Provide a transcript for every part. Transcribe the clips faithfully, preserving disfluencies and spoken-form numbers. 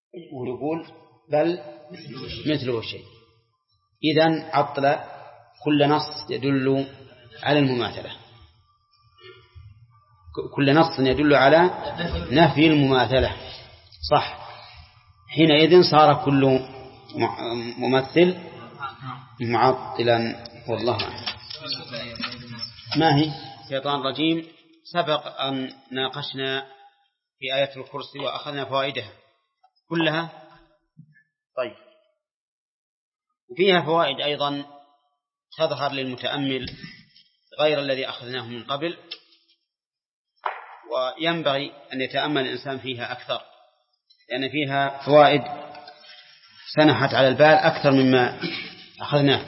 ويقول بل مثله الشيء. إذن عطل كل نص يدل على المماثلة، كل نص يدل على نفي المماثلة صح. حينئذ صار كل ممثل معطلا. والله أعلم. ما هي شيطان رجيم؟ سبق أن ناقشنا في آية الكرسي وأخذنا فوائدها كلها. طيب، وفيها فوائد أيضا تظهر للمتأمل غير الذي أخذناه من قبل، وينبغي أن يتأمل الإنسان فيها أكثر، لأن فيها فوائد سنحت على البال أكثر مما أخذناه.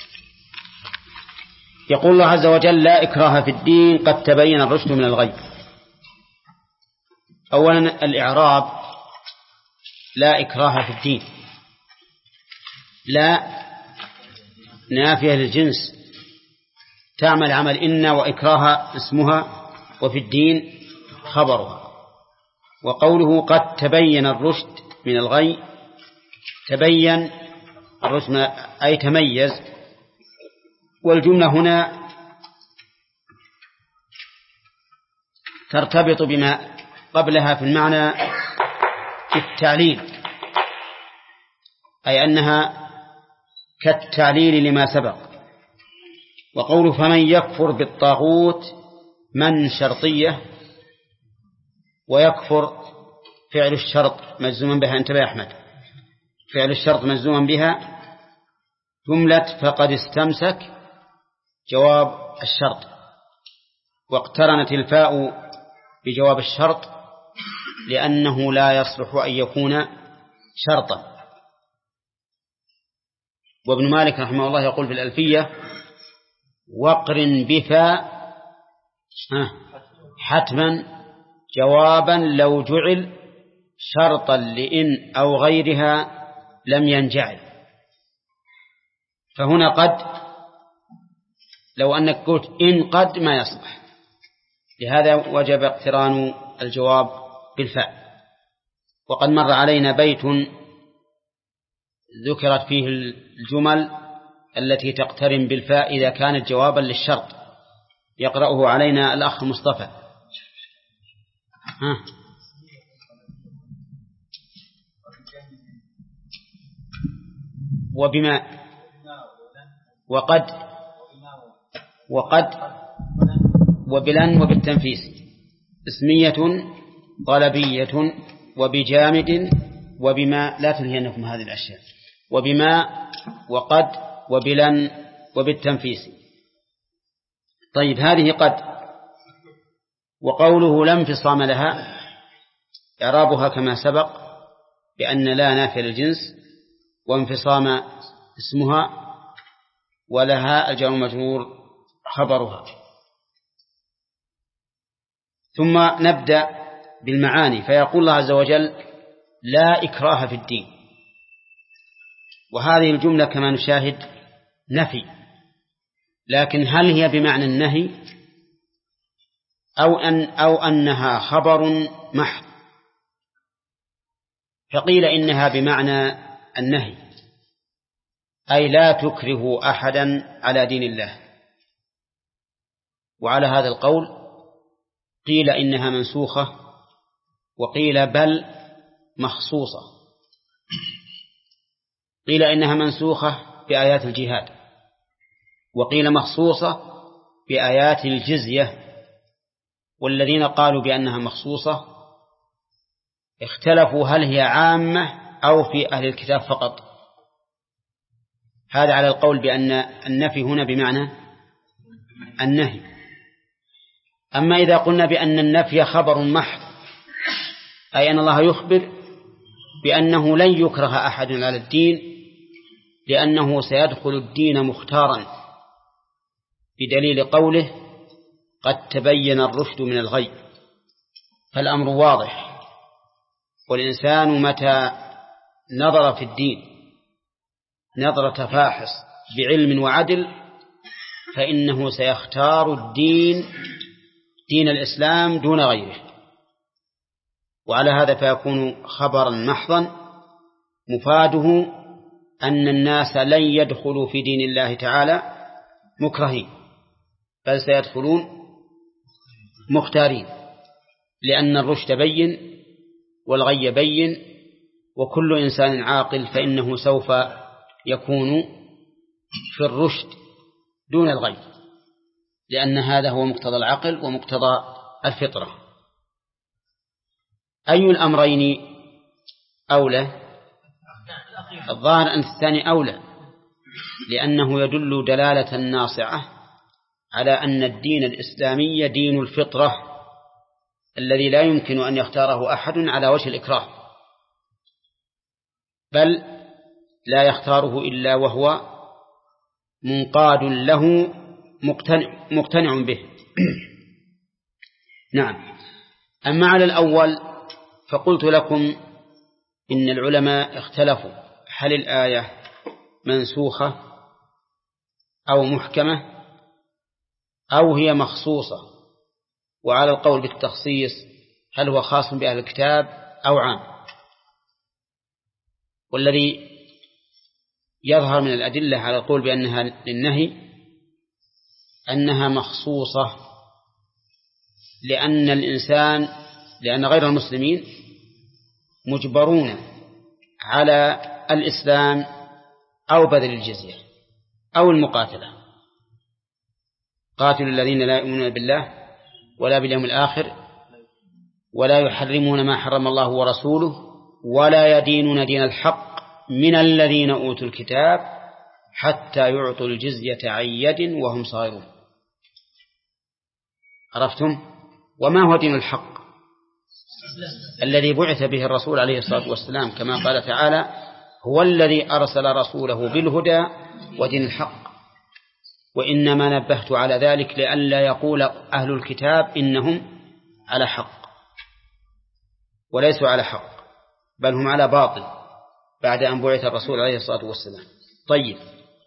يقول الله عز وجل: لا إكراه في الدين قد تبين الرشد من الغي. أولا الإعراب: لا إكراه في الدين، لا نافية للجنس تعمل عمل إن، وإكراه اسمها، وفي الدين خبرها. وقوله قد تبين الرشد من الغي، تبين الرشد أي تميز، والجملة هنا ترتبط بما قبلها في المعنى في التعليل، أي أنها كالتعليل لما سبق. وقوله فمن يكفر بالطاغوت من شرطية، ويكفر فعل الشرط مجزوما بها. انتبه يا أحمد، فعل الشرط مجزوما بها جملة فقد استمسك جواب الشرط، واقترنت الفاء بجواب الشرط لأنه لا يصلح أن يكون شرطا. وابن مالك رحمه الله يقول في الألفية: وقرن بفاء حتما جوابا لو جعل شرطا لإن أو غيرها لم ينجعل. فهنا قد، لو أنك قلت إن قد ما يصلح، لهذا وجب اقتران الجواب بالفاء. وقد مر علينا بيت ذكرت فيه الجمل التي تقترن بالفاء إذا كانت جوابا للشرط، يقرأه علينا الأخ مصطفى. ها. وبما وقد وقد وبلن وبالتنفيس اسمية طلبية، وبجامد وبما، لا تلهينكم هذه الأشياء، وبما وقد وبلن وبالتنفيس. طيب، هذه قد. وقوله لا انفصام لها إعرابها كما سبق بأن لا نافية للجنس، وانفصام اسمها، ولها الجار المجرور خبرها. ثم نبدأ بالمعاني. فيقول الله عز وجل: لا إكراه في الدين. وهذه الجملة كما نشاهد نفي، لكن هل هي بمعنى النهي أو, أن أو أنها خبر محض؟ فقيل إنها بمعنى النهي، أي لا تكره أحدا على دين الله. وعلى هذا القول قيل إنها منسوخة، وقيل بل مخصوصة. قيل إنها منسوخة بآيات الجهاد، وقيل مخصوصة بآيات الجزية. والذين قالوا بأنها مخصوصة اختلفوا هل هي عامة أو في أهل الكتاب فقط. هذا على القول بأن النفي هنا بمعنى النهي. أما إذا قلنا بأن النفي خبر محض، أي أن الله يخبر بأنه لن يكره أحد على الدين، لأنه سيدخل الدين مختارا، بدليل قوله قد تبين الرشد من الغي. فالأمر واضح، والإنسان متى نظر في الدين نظرة فاحص بعلم وعدل فإنه سيختار الدين دين الإسلام دون غيره. وعلى هذا فيكون خبرا محضا مفاده أن الناس لن يدخلوا في دين الله تعالى مكرهين، بل سيدخلون مختارين، لأن الرشد بين والغي بين، وكل إنسان عاقل فإنه سوف يكون في الرشد دون الغي، لأن هذا هو مقتضى العقل ومقتضى الفطرة. أي الأمرين أولى؟ الظاهر أن الثاني أولى، لأنه يدل دلالة ناصعة على أن الدين الإسلامي دين الفطرة الذي لا يمكن أن يختاره أحد على وجه الإكراه، بل لا يختاره إلا وهو منقاد له مقتنع, مقتنع به. نعم. أما على الأول فقلت لكم إن العلماء اختلفوا هل الآية منسوخة أو محكمة أو هي مخصوصة، وعلى القول بالتخصيص هل هو خاص بأهل الكتاب أو عام. والذي يظهر من الأدلة على القول بأنها للنهي أنها مخصوصة، لأن الإنسان لأن غير المسلمين مجبرون على الإسلام أو بذل الجزية أو المقاتلة. قاتلوا الذين لا يؤمنون بالله ولا باليوم الآخر ولا يحرمون ما حرم الله ورسوله ولا يدينون دين الحق من الذين أوتوا الكتاب حتى يعطوا الجزية عن يد وهم صاغرون. عرفتم؟ وما هو دين الحق؟ الذي بعث به الرسول عليه الصلاة والسلام، كما قال تعالى: هو الذي أرسل رسوله بالهدى ودين الحق. وإنما نبهت على ذلك لئلا يقول أهل الكتاب إنهم على حق، وليسوا على حق، بل هم على باطل بعد أن بعث الرسول عليه الصلاة والسلام. طيب،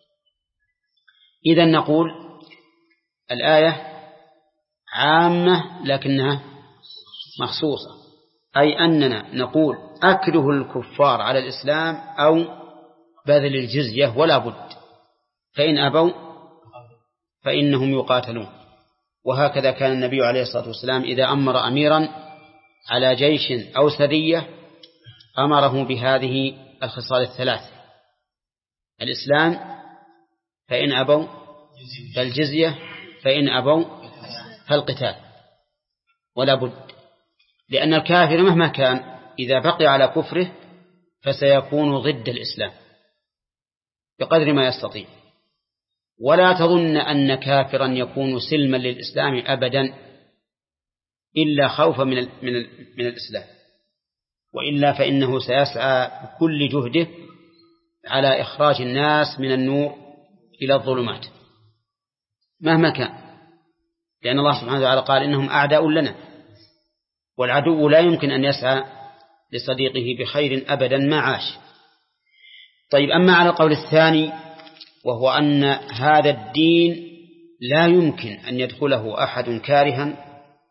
إذن نقول الآية عامة لكنها مخصوصة، أي أننا نقول أكره الكفار على الإسلام أو بذل الجزية ولا بد، فإن أبوا فإنهم يقاتلون. وهكذا كان النبي عليه الصلاة والسلام إذا أمر أميرا على جيش أو سرية أمره بهذه الخصال الثلاث: الإسلام فإن أبوا فالجزية فإن أبوا فالقتال، ولا بد، لأن الكافر مهما كان إذا بقي على كفره فسيكون ضد الإسلام بقدر ما يستطيع. ولا تظن أن كافرا يكون سلما للإسلام أبدا إلا خوفا من, من, من الإسلام، وإلا فإنه سيسعى بكل جهده على إخراج الناس من النور إلى الظلمات مهما كان، لأن الله سبحانه وتعالى قال إنهم أعداء لنا، والعدو لا يمكن أن يسعى لصديقه بخير أبدا ما عاش. طيب، أما على القول الثاني وهو أن هذا الدين لا يمكن أن يدخله أحد كارها،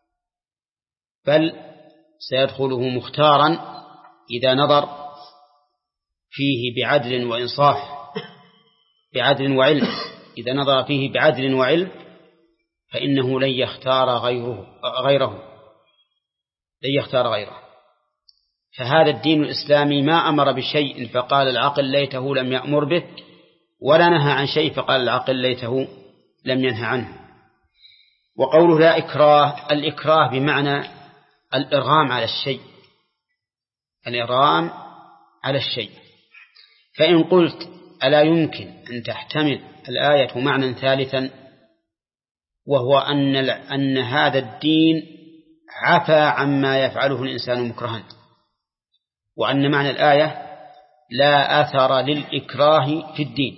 بل سيدخله مختارا إذا نظر فيه بعدل وإنصاف، بعدل وعلم، إذا نظر فيه بعدل وعلم فإنه لن يختار غيره غيره لن يختار غيره. فهذا الدين الإسلامي ما أمر بشيء فقال العقل ليته لم يأمر به، ولا نهى عن شيء فقال العقل ليته لم ينهى عنه. وقوله لا إكراه، الإكراه بمعنى الإرغام على الشيء، الإرغام على الشيء. فإن قلت ألا يمكن أن تحتمل الآية معنى ثالثا، وهو أن, أن هذا الدين عفى عما يفعله الإنسان مكرها، وأن معنى الآية لا أثر للإكراه في الدين.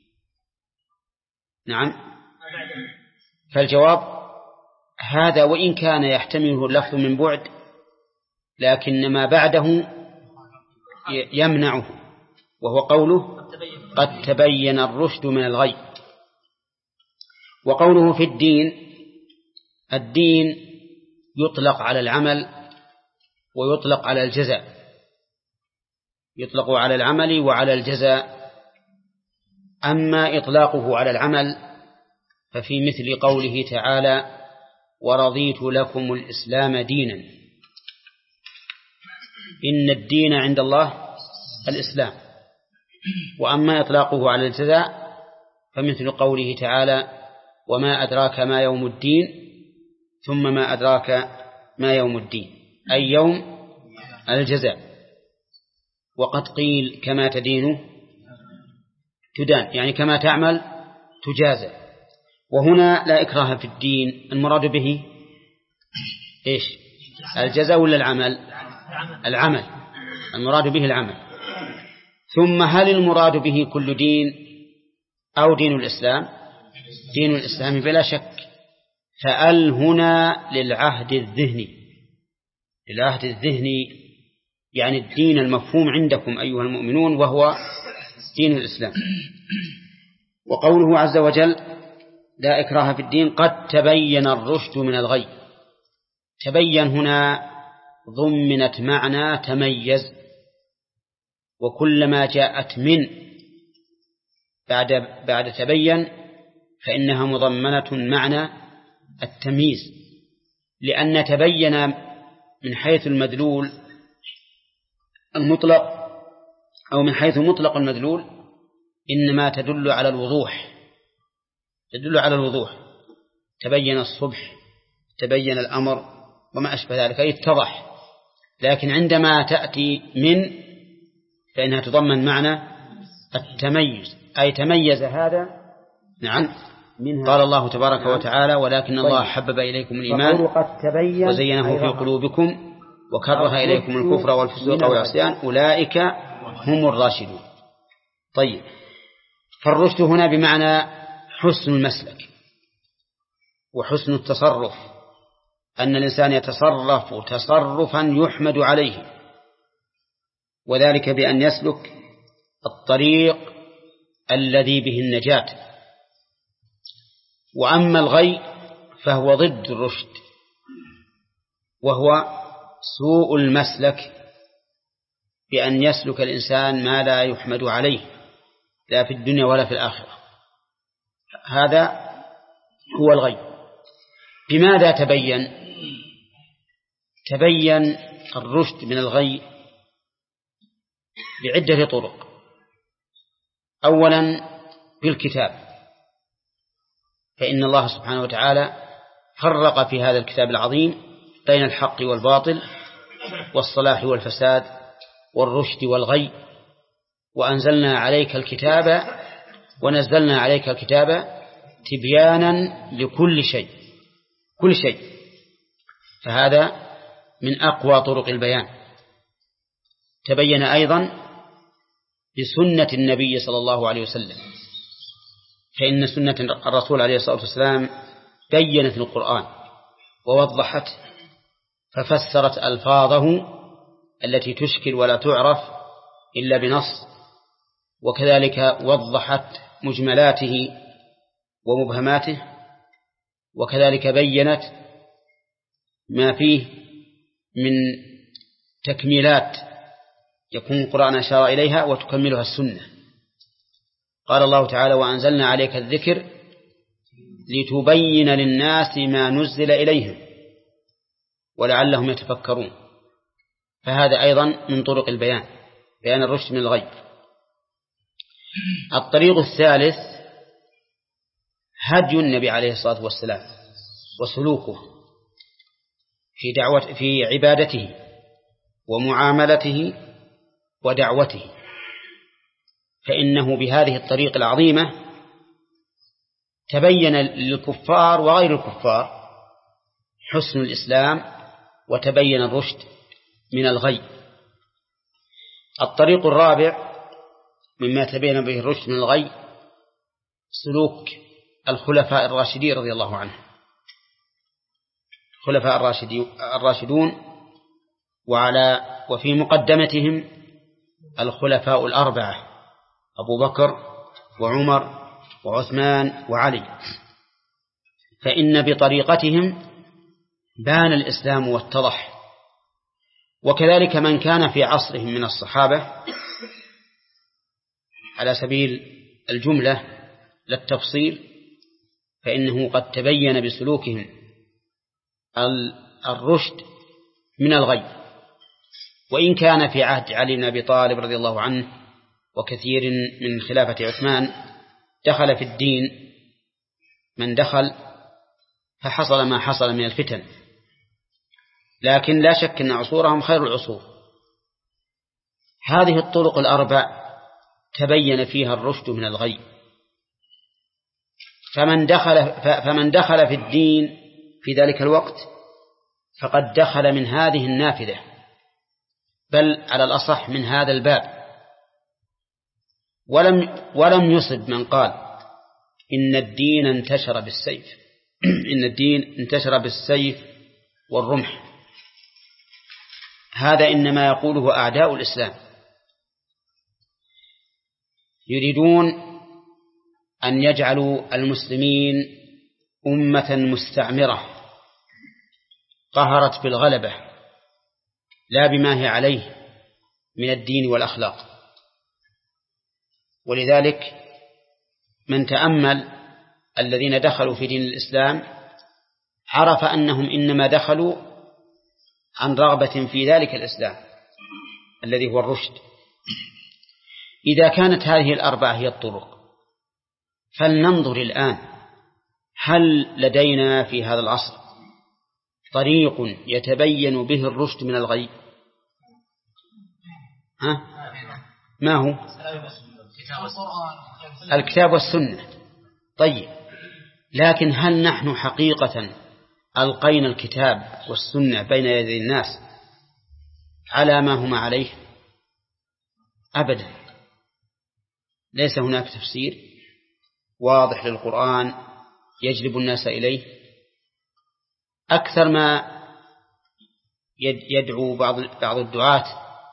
نعم، فالجواب هذا وإن كان يحتمله اللفظ من بعد، لكن ما بعده يمنعه، وهو قوله قد تبين الرشد من الغي. وقوله في الدين، الدين يطلق على العمل ويطلق على الجزاء، يطلق على العمل وعلى الجزاء. أما إطلاقه على العمل ففي مثل قوله تعالى ورضيت لكم الإسلام دينا، إن الدين عند الله الإسلام. وأما إطلاقه على الجزاء فمثل قوله تعالى وما أدراك ما يوم الدين ثم ما أدراك ما يوم الدين، أي يوم الجزاء. وقد قيل كما تدين تدان، يعني كما تعمل تجازى. وهنا لا إكراه في الدين، المراد به إيش؟ الجزاء ولا العمل؟ العمل، المراد به العمل. ثم هل المراد به كل دين أو دين الإسلام؟ دين الإسلام بلا شك. فأل هنا للعهد الذهني، للعهد الذهني يعني الدين المفهوم عندكم أيها المؤمنون وهو دين الإسلام. وقوله عز وجل لا إكراه في الدين قد تبين الرشد من الغي، تبين هنا ضمنت معنى تميز، وكلما جاءت من بعد بعد تبين فإنها مضمنة معنى التمييز، لأن تبين من حيث المدلول المطلق أو من حيث مطلق المدلول إنما تدل على الوضوح، تدل على الوضوح. تبين الصبح، تبين الأمر وما أشبه ذلك، أي اتضح. لكن عندما تأتي من فإنها تضمن معنى التميز، أي تميز هذا. نعم، منها قال الله تبارك نعم. وتعالى ولكن الله طيب. حبب إليكم الإيمان وزينه في قلوبكم وكره إليكم الكفر والفسوق والعصيان أولئك هم الراشدون. طيب، فالرشد هنا بمعنى حسن المسلك وحسن التصرف، أن الإنسان يتصرف تصرفا يحمد عليه، وذلك بأن يسلك الطريق الذي به النجاة. وأما الغي فهو ضد الرشد، وهو سوء المسلك بأن يسلك الإنسان ما لا يحمد عليه لا في الدنيا ولا في الآخرة. هذا هو الغي. بماذا تبين؟ تبين الرشد من الغي بعدة طرق. أولا بالكتاب، فإن الله سبحانه وتعالى فرق في هذا الكتاب العظيم بين الحق والباطل والصلاح والفساد والرشد والغي. وأنزلنا عليك الكتاب ونزلنا عليك الكتاب تبيانا لكل شيء، كل شيء. فهذا من أقوى طرق البيان. تبين أيضا بسنة النبي صلى الله عليه وسلم، فإن سنة الرسول عليه الصلاة والسلام بيّنت القرآن ووضحت ففسرت ألفاظه التي تشكل ولا تعرف إلا بنص، وكذلك وضحت مجملاته ومبهماته، وكذلك بيّنت ما فيه من تكميلات يكون القرآن أشار إليها وتكملها السنة. قال الله تعالى وأنزلنا عليك الذكر لتبين للناس ما نزل إليهم ولعلهم يتفكرون. فهذا أيضا من طرق البيان، بيان الرشد من الغي. الطريق الثالث هدي النبي عليه الصلاة والسلام وسلوكه في دعوة في عبادته ومعاملته ودعوته، فإنه بهذه الطريق العظيمة تبين للكفار وغير الكفار حسن الإسلام وتبين الرشد من الغي. الطريق الرابع مما تبين به الرشد من الغي سلوك الخلفاء الراشدين رضي الله عنهم، خلفاء الراشدون، وعلى وفي مقدمتهم الخلفاء الأربعة أبو بكر وعمر وعثمان وعلي، فإن بطريقتهم بان الإسلام واتضح. وكذلك من كان في عصرهم من الصحابة على سبيل الجملة للتفصيل فإنه قد تبين بسلوكهم الرشد من الغي، وإن كان في عهد علي بن أبي طالب رضي الله عنه وكثير من خلافة عثمان دخل في الدين من دخل فحصل ما حصل من الفتن، لكن لا شك أن عصورهم خير العصور. هذه الطرق الأربع تبين فيها الرشد من الغي، فمن دخل, فمن دخل في الدين في ذلك الوقت فقد دخل من هذه النافذة، بل على الأصح من هذا الباب، ولم, ولم يصب من قال إن الدين انتشر بالسيف إن الدين انتشر بالسيف والرمح. هذا إنما يقوله أعداء الإسلام، يريدون أن يجعلوا المسلمين أمة مستعمرة قهرت بالغلبة لا بما هي عليه من الدين والأخلاق. ولذلك من تأمل الذين دخلوا في دين الإسلام عرف أنهم إنما دخلوا عن رغبة في ذلك الإسلام الذي هو الرشد. إذا كانت هذه الأربعة هي الطرق، فلننظر الآن هل لدينا في هذا العصر طريق يتبين به الرشد من الغي؟ ها؟ ما هو؟ الكتاب والسنة. طيب، لكن هل نحن حقيقة ألقينا الكتاب والسنة بين يدي الناس على ما هم عليه؟ أبدا، ليس هناك تفسير واضح للقرآن يجلب الناس إليه. أكثر ما يدعو بعض بعض الدعاة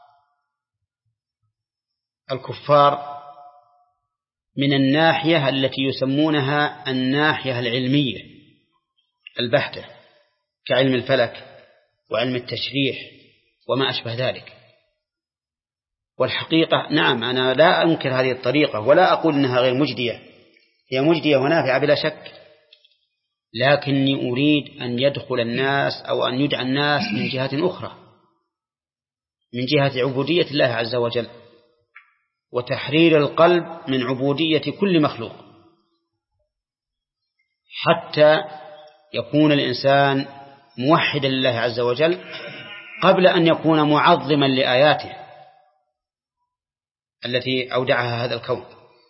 الكفار من الناحية التي يسمونها الناحية العلمية البحتة، كعلم الفلك وعلم التشريح وما أشبه ذلك. والحقيقة نعم، أنا لا أنكر هذه الطريقة ولا أقول أنها غير مجدية، هي مجدية ونافعة بلا شك، لكني أريد أن يدخل الناس أو أن يدعى الناس من جهة أخرى، من جهة عبودية الله عز وجل وتحرير القلب من عبودية كل مخلوق، حتى يكون الإنسان موحدا لله عز وجل قبل أن يكون معظما لآياته التي أودعها هذا الكون.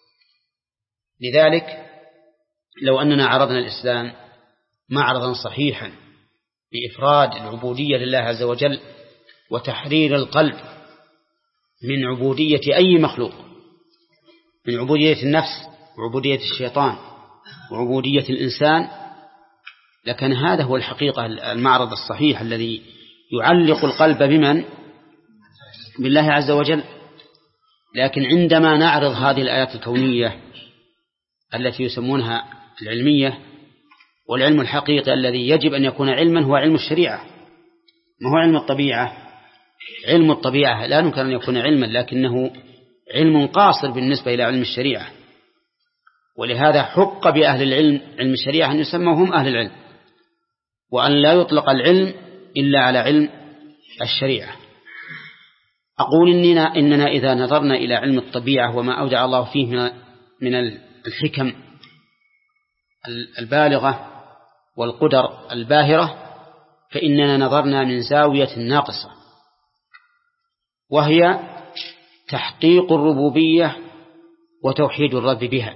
لذلك لو أننا عرضنا الإسلام معرضا صحيحا بإفراد العبودية لله عز وجل وتحرير القلب من عبودية أي مخلوق، من عبودية النفس وعبودية الشيطان وعبودية الإنسان، لكن هذا هو الحقيقة المعرض الصحيح الذي يعلق القلب بمن؟ بالله عز وجل. لكن عندما نعرض هذه الآيات الكونية التي يسمونها العلمية، والعلم الحقيقي الذي يجب أن يكون علما هو علم الشريعة، ما هو علم الطبيعة. علم الطبيعة لا يمكن أن يكون علما، لكنه علم قاصر بالنسبة إلى علم الشريعة، ولهذا حق بأهل العلم علم الشريعة أن يسموا هم أهل العلم، وأن لا يطلق العلم إلا على علم الشريعة. أقول إننا, إننا إذا نظرنا إلى علم الطبيعة وما أودع الله فيه من الحكم البالغة والقدر الباهرة، فإننا نظرنا من زاوية ناقصة، وهي تحقيق الربوبية وتوحيد الرب بها.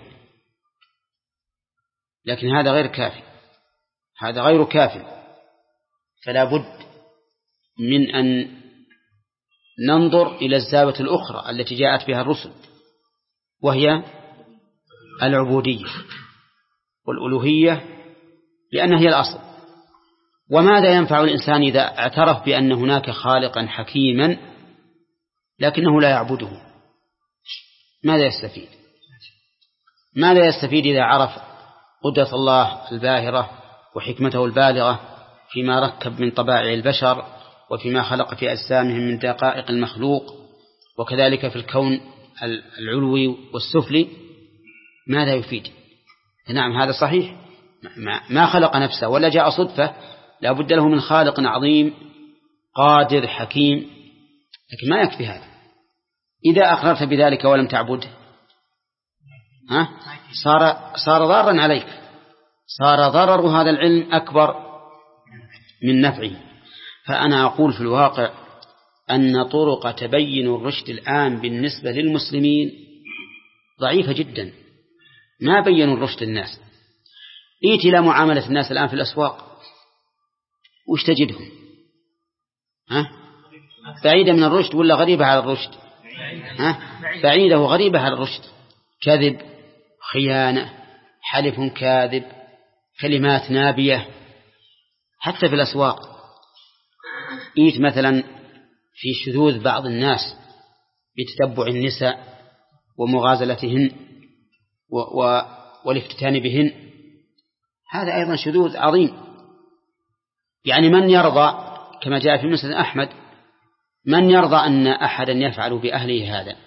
لكن هذا غير كافي، هذا غير كافي، فلا بد من أن ننظر إلى الزاوية الأخرى التي جاءت بها الرسل، وهي العبودية والألوهية، لأنها هي الأصل. وماذا ينفع الإنسان إذا اعترف بأن هناك خالقا حكيما لكنه لا يعبده؟ ماذا يستفيد؟ ماذا يستفيد إذا عرف قدرة الله الباهرة وحكمته البالغة فيما ركب من طبائع البشر وفيما خلق في أجسامهم من دقائق المخلوق، وكذلك في الكون العلوي والسفلي ماذا يفيد؟ نعم هذا صحيح، ما خلق نفسه ولا جاء صدفة، لا بد له من خالق عظيم قادر حكيم، لكن ما يكفي هذا. إذا أقررت بذلك ولم تعبده ها صار صار ضارا عليك، صار ضرر هذا العلم أكبر من نفعه. فأنا أقول في الواقع أن طرق تبين الرشد الآن بالنسبة للمسلمين ضعيفة جدا، ما بينوا الرشد للناس. إيتي إلى معاملة الناس الآن في الأسواق وش تجدهم؟ ها؟ بعيدة من الرشد ولا غريبة على الرشد؟ ها؟ بعيدة وغريبة على الرشد، كذب، خيانة، حلف كاذب، كلمات نابية. حتى في الأسواق إيت مثلا في شذوذ بعض الناس بتتبع النساء ومغازلتهن و... و... والافتتان بهن، هذا أيضا شذوذ عظيم. يعني من يرضى كما جاء في مسند أحمد، من يرضى أن أحدا يفعل بأهله هذا؟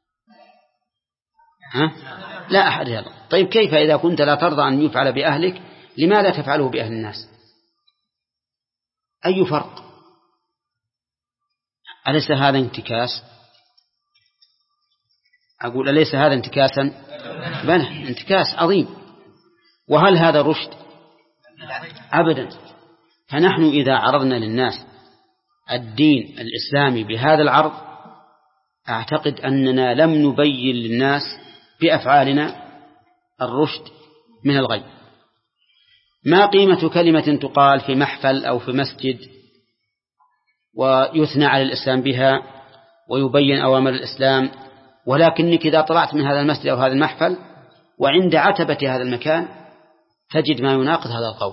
ها؟ لا أحد يرضى. طيب كيف إذا كنت لا ترضى أن يفعل بأهلك لماذا تفعله بأهل الناس؟ أي فرق؟ أليس هذا انتكاس؟ أقول أليس هذا انتكاسا؟ بلى، انتكاس عظيم. وهل هذا رشد؟ أبدا. فنحن إذا عرضنا للناس الدين الإسلامي بهذا العرض أعتقد أننا لم نبين للناس بأفعالنا الرشد من الغي. ما قيمة كلمة تقال في محفل أو في مسجد ويثنى على الإسلام بها ويبين أوامر الإسلام، ولكنك إذا طلعت من هذا المسجد أو هذا المحفل وعند عتبة هذا المكان تجد ما يناقض هذا القول،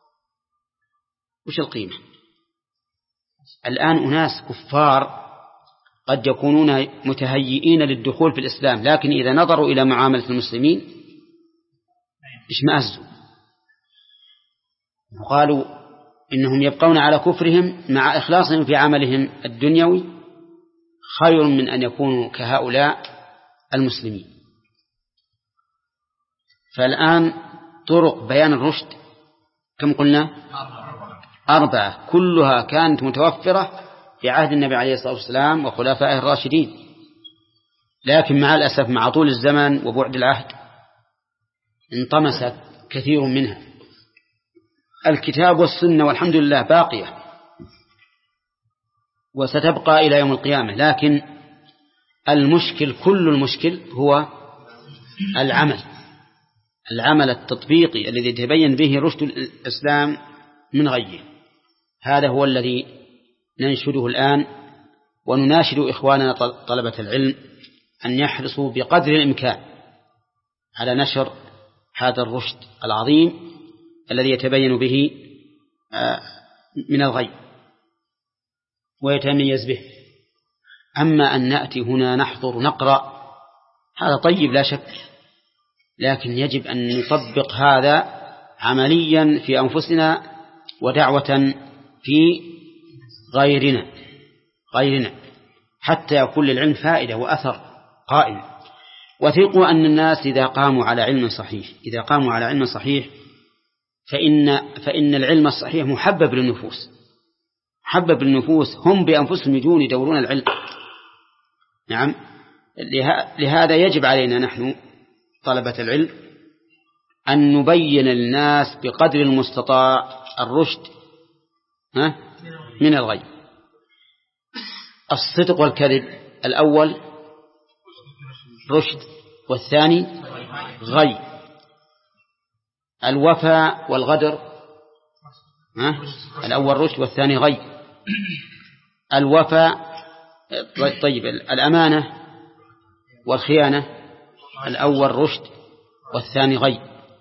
وش القيمة؟ الآن أناس كفار قد يكونون متهيئين للدخول في الإسلام، لكن إذا نظروا إلى معاملة المسلمين اشمأزوا وقالوا إنهم يبقون على كفرهم مع إخلاصهم في عملهم الدنيوي خير من أن يكونوا كهؤلاء المسلمين. فالآن طرق بيان الرشد كم قلنا؟ أربعة، كلها كانت متوفرة في عهد النبي عليه الصلاة والسلام وخلفائه الراشدين، لكن مع الأسف مع طول الزمن وبعد العهد انطمست كثير منها. الكتاب والسنة والحمد لله باقية وستبقى إلى يوم القيامة، لكن المشكل كل المشكل هو العمل العمل التطبيقي الذي يتبين به رشد الإسلام من غيه. هذا هو الذي ننشده الآن، ونناشد إخواننا طلبة العلم أن يحرصوا بقدر الإمكان على نشر هذا الرشد العظيم الذي يتبين به من الغي ويتميز به. أما أن نأتي هنا نحضر نقرأ هذا طيب لا شك، لكن يجب أن نطبق هذا عمليا في أنفسنا ودعوة في غيرنا غيرنا حتى يكون للعلم فائدة وأثر قائم. وثقوا أن الناس إذا قاموا على علم صحيح إذا قاموا على علم صحيح فإن, فإن العلم الصحيح محبب للنفوس محبب للنفوس هم بأنفسهم يجون يدورون العلم. نعم، لهذا يجب علينا نحن طلبة العلم أن نبين للناس بقدر المستطاع الرشد ها من الغي. الصدق والكذب الأول رشد والثاني غي. الوفاء والغدر ها الأول رشد والثاني غي. الوفاء طيب الأمانة والخيانة الأول رشد والثاني غي.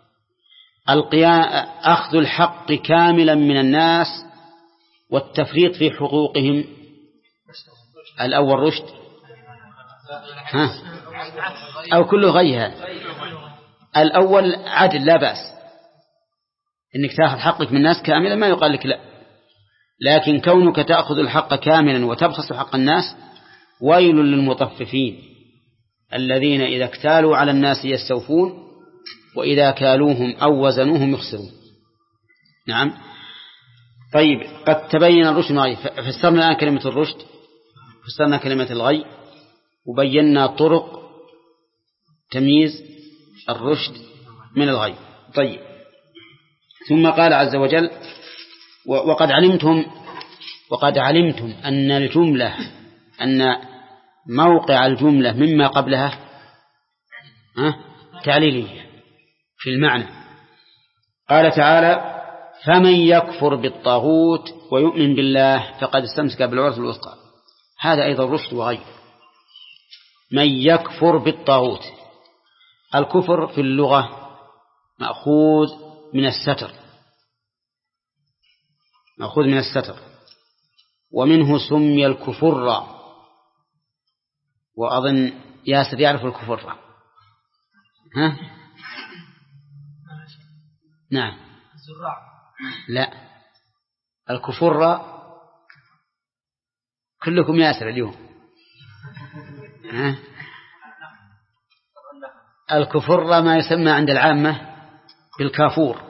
أخذ الحق كاملا من الناس والتفريط في حقوقهم الأول رشد ها أو كله غي. هذا الأول عدل لا بأس إنك تأخذ حقك من الناس كاملا ما يقال لك لا، لكن كونك تأخذ الحق كاملا وتبخس حق الناس ويل للمطففين الذين إذا اكتالوا على الناس يستوفون وإذا كالوهم أو وزنوهم يخسرون. نعم. طيب قد تبين الرشد من الغي. فسرنا الآن كلمة الرشد، فسرنا كلمة الغي، وبينا طرق تمييز الرشد من الغي. طيب ثم قال عز وجل وقد علمتم وقد علمتم أن الجملة أن موقع الجملة مما قبلها تعليلية في المعنى. قال تعالى فمن يكفر بالطاغوت ويؤمن بالله فقد استمسك بالعروة الوثقى. هذا أيضا رشد وغي. من يكفر بالطاغوت، الكفر في اللغة مأخوذ من الستر، مأخوذ من الستر، ومنه سمي الكفر، وأظن ياسر يعرف الكفر. ها؟ نعم. لا، الكفر كلكم ياسر اليوم. ها؟ الكفر ما يسمى عند العامة بالكافور.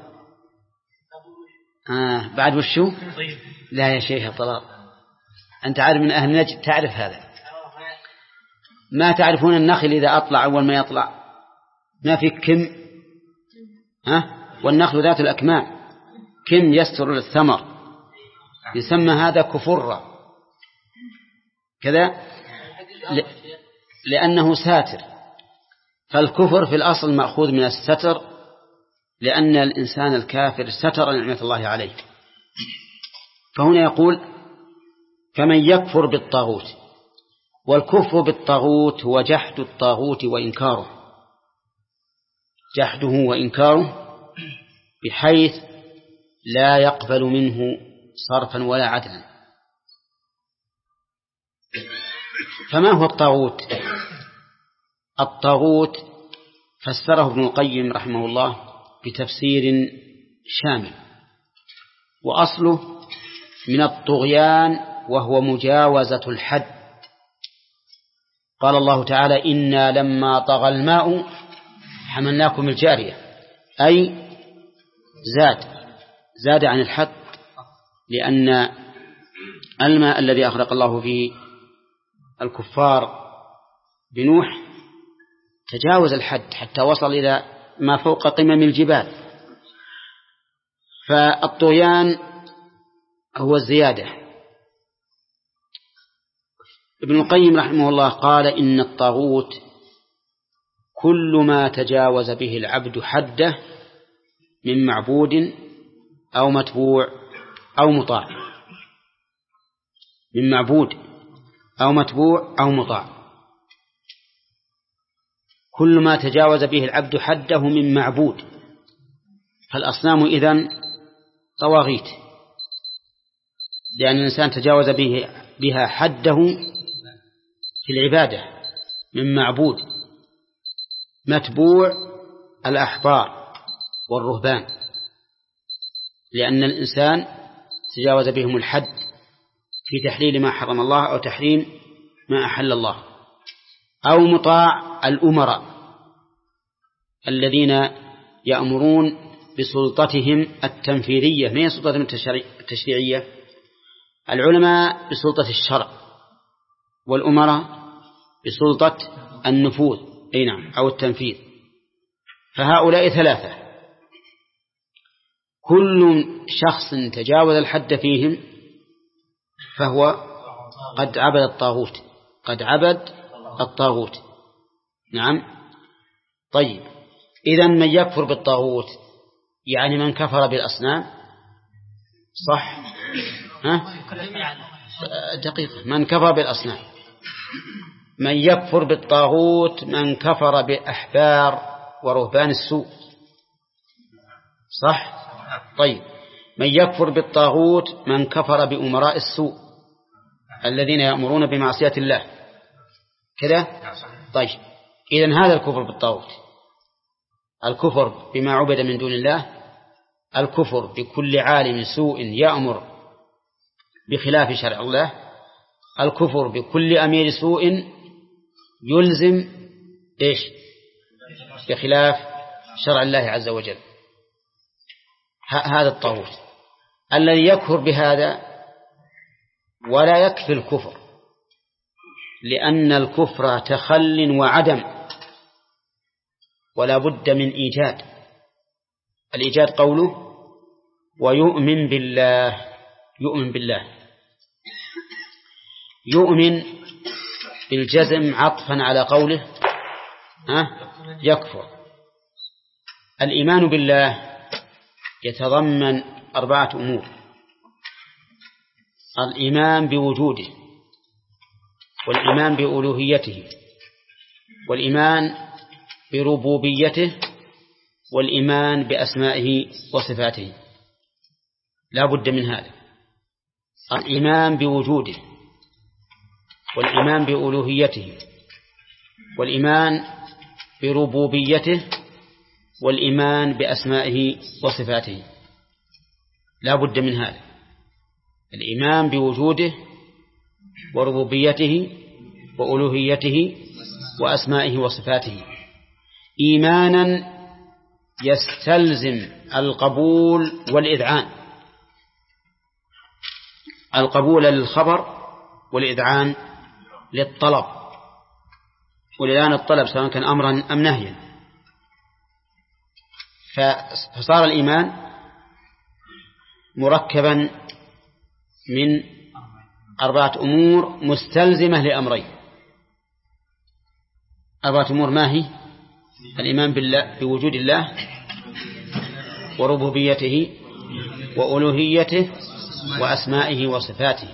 آه بعد وشو؟ لا يا شيخ طلال، أنت عارف من أهل نجد تعرف هذا. ما تعرفون النخل إذا أطلع أول ما يطلع ما في كم، ها؟ والنخل ذات الأكمام كم يستر الثمر، يسمى هذا كفر كذا ل... لأنه ساتر. فالكفر في الأصل مأخوذ من الستر، لأن الإنسان الكافر ستر نعمة الله عليه. فهنا يقول فمن يكفر بالطاغوت، والكفر بالطاغوت هو جحد الطاغوت وإنكاره، جحده وإنكاره بحيث لا يقبل منه صرفا ولا عدلا. فما هو الطاغوت؟ الطاغوت فسره ابن القيم رحمه الله بتفسير شامل، وأصله من الطغيان وهو مجاوزة الحد. قال الله تعالى إنا لما طغى الماء حملناكم الجارية، أي زاد زاد عن الحد، لأن الماء الذي أخرق الله فيه الكفار بنوح تجاوز الحد حتى وصل إلى ما فوق قمم الجبال. فالطغيان هو الزيادة. ابن القيم رحمه الله قال إن الطاغوت كل ما تجاوز به العبد حده من معبود أو متبوع أو مطاع، من معبود أو متبوع أو مطاع، كل ما تجاوز به العبد حده من معبود. فالأصنام إذن طواغيت، لأن الإنسان تجاوز به بها حده في العبادة. من معبود. متبوع الأحبار والرهبان، لأن الإنسان تجاوز بهم الحد في تحليل ما حرم الله أو تحريم ما أحل الله. أو مطاع الأمراء الذين يأمرون بسلطتهم التنفيذية، ما هي سلطتهم التشريعية. العلماء بسلطة الشرع، والأمراء بسلطة النفوذ أي نعم أو التنفيذ. فهؤلاء ثلاثة، كل شخص تجاوز الحد فيهم فهو قد عبد الطاغوت، قد عبد الطاغوت. نعم. طيب إذن من يكفر بالطاغوت يعني من كفر بالأصنام، صح؟ ها؟ دقيقة. من كفر بالأصنام. من يكفر بالطاغوت من كفر بأحبار ورهبان السوء، صح؟ طيب من يكفر بالطاغوت من كفر بأمراء السوء الذين يأمرون بمعصية الله كذا. طيب إذن هذا الكفر بالطاغوت، الكفر بما عبد من دون الله، الكفر بكل عالم سوء يأمر بخلاف شرع الله، الكفر بكل أمير سوء يلزم إيش بخلاف شرع الله عز وجل. هذا الطاغوت الذي يكفر بهذا ولا يكفي الكفر، لأن الكفر تخل وعدم ولا بد من إيجاد. الإيجاد قوله ويؤمن بالله، يؤمن بالله، يؤمن بالجزم عطفا على قوله ها يكفر. الإيمان بالله يتضمن أربعة أمور: الإيمان بوجوده، والإيمان بألوهيته، والإيمان بربوبيته، والإيمان بأسمائه وصفاته. لا بد من هذا: الإيمان بوجوده، والإيمان بألوهيته، والإيمان بربوبيته، والإيمان بأسمائه وصفاته. لا بد من هذا: الإيمان بوجوده وربوبيته وألوهيته وأسمائه وصفاته، إيمانا يستلزم القبول والإذعان. القبول للخبر والإذعان للطلب، والإذعان الطلب سواء كان أمرا أم نهيا. فصار الإيمان مركبا من أربعة أمور مستلزمة لأمرين. أربعة أمور ما هي؟ الإيمان بالله بوجود الله وربوبيته وألوهيته وأسمائه وصفاته.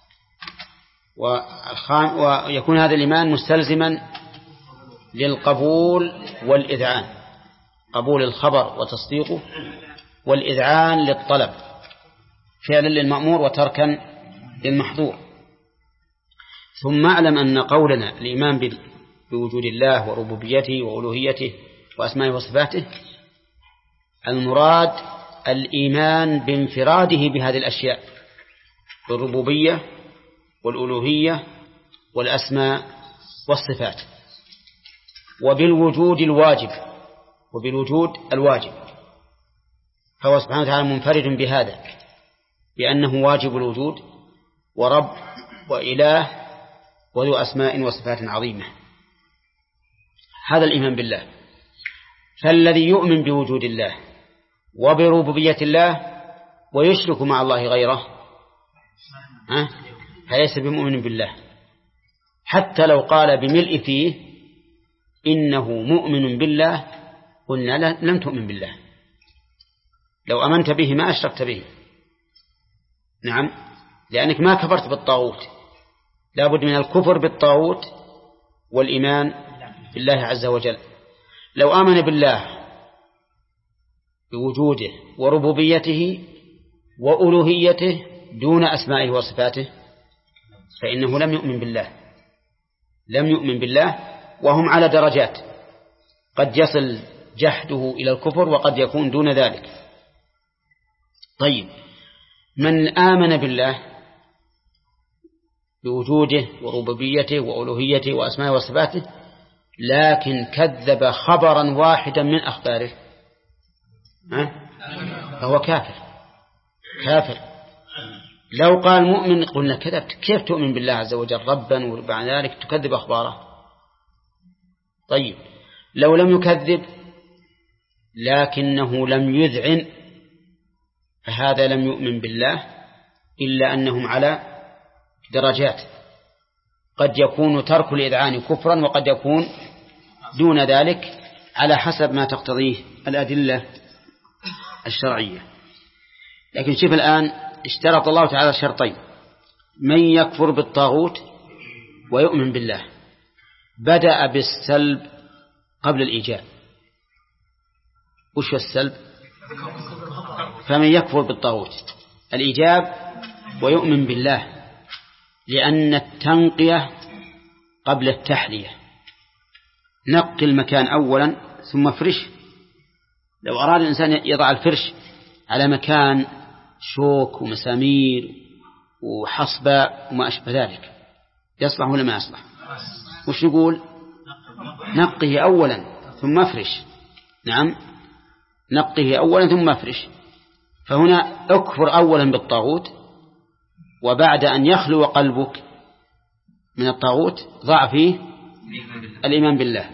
ويكون هذا الإيمان مستلزما للقبول والإذعان: قبول الخبر وتصديقه، والإذعان للطلب فعلا للمأمور وتركا للمحظور. ثم اعلم أن قولنا الإيمان بوجود الله وربوبيته وألوهيته وأسمائه وصفاته المراد الإيمان بانفراده بهذه الأشياء: بالربوبية والألوهية والأسماء والصفات، وبالوجود الواجب وبالوجود الواجب. فهو سبحانه وتعالى منفرد بهذا، بأنه واجب الوجود ورب وإله وذو أسماء وصفات عظيمة. هذا الإيمان بالله. فالذي يؤمن بوجود الله وبربوبية الله ويشرك مع الله غيره ها فليس بمؤمن بالله، حتى لو قال بملء فيه إنه مؤمن بالله قلنا لم تؤمن بالله. لو أمنت به ما أشركت به. نعم، لأنك ما كفرت بالطاغوت. لا بد من الكفر بالطاغوت والإيمان بالله عز وجل. لو آمن بالله بوجوده وربوبيته وألوهيته دون أسمائه وصفاته فإنه لم يؤمن بالله، لم يؤمن بالله. وهم على درجات، قد يصل جحده إلى الكفر وقد يكون دون ذلك. طيب، من آمن بالله بوجوده وربوبيته وألوهيته وأسمائه وصفاته لكن كذب خبرا واحدا من أخباره فهو كافر كافر. لو قال مؤمن قلنا كذبت، كيف تؤمن بالله عز وجل ربا وبعد ذلك تكذب أخباره؟ طيب، لو لم يكذب لكنه لم يذعن فهذا لم يؤمن بالله، إلا أنهم على درجات، قد يكون ترك الإذعان كفرا وقد يكون دون ذلك على حسب ما تقتضيه الأدلة الشرعية. لكن شوف الآن اشترط الله تعالى شرطين: من يكفر بالطاغوت ويؤمن بالله. بدأ بالسلب قبل الإيجاب. وش السلب؟ فمن يكفر بالطاغوت الإيجاب ويؤمن بالله، لأن التنقية قبل التحلية. نقي المكان أولا ثم فرش. لو أراد الإنسان يضع الفرش على مكان شوك ومسامير وحصبة وما أشبه ذلك يصلح ولا ما يصلح؟ وش نقول؟ نقه أولا ثم افرش. نعم، نقه أولا ثم افرش. فهنا اكفر أولا بالطاغوت، وبعد أن يخلو قلبك من الطاغوت ضع فيه الإيمان بالله.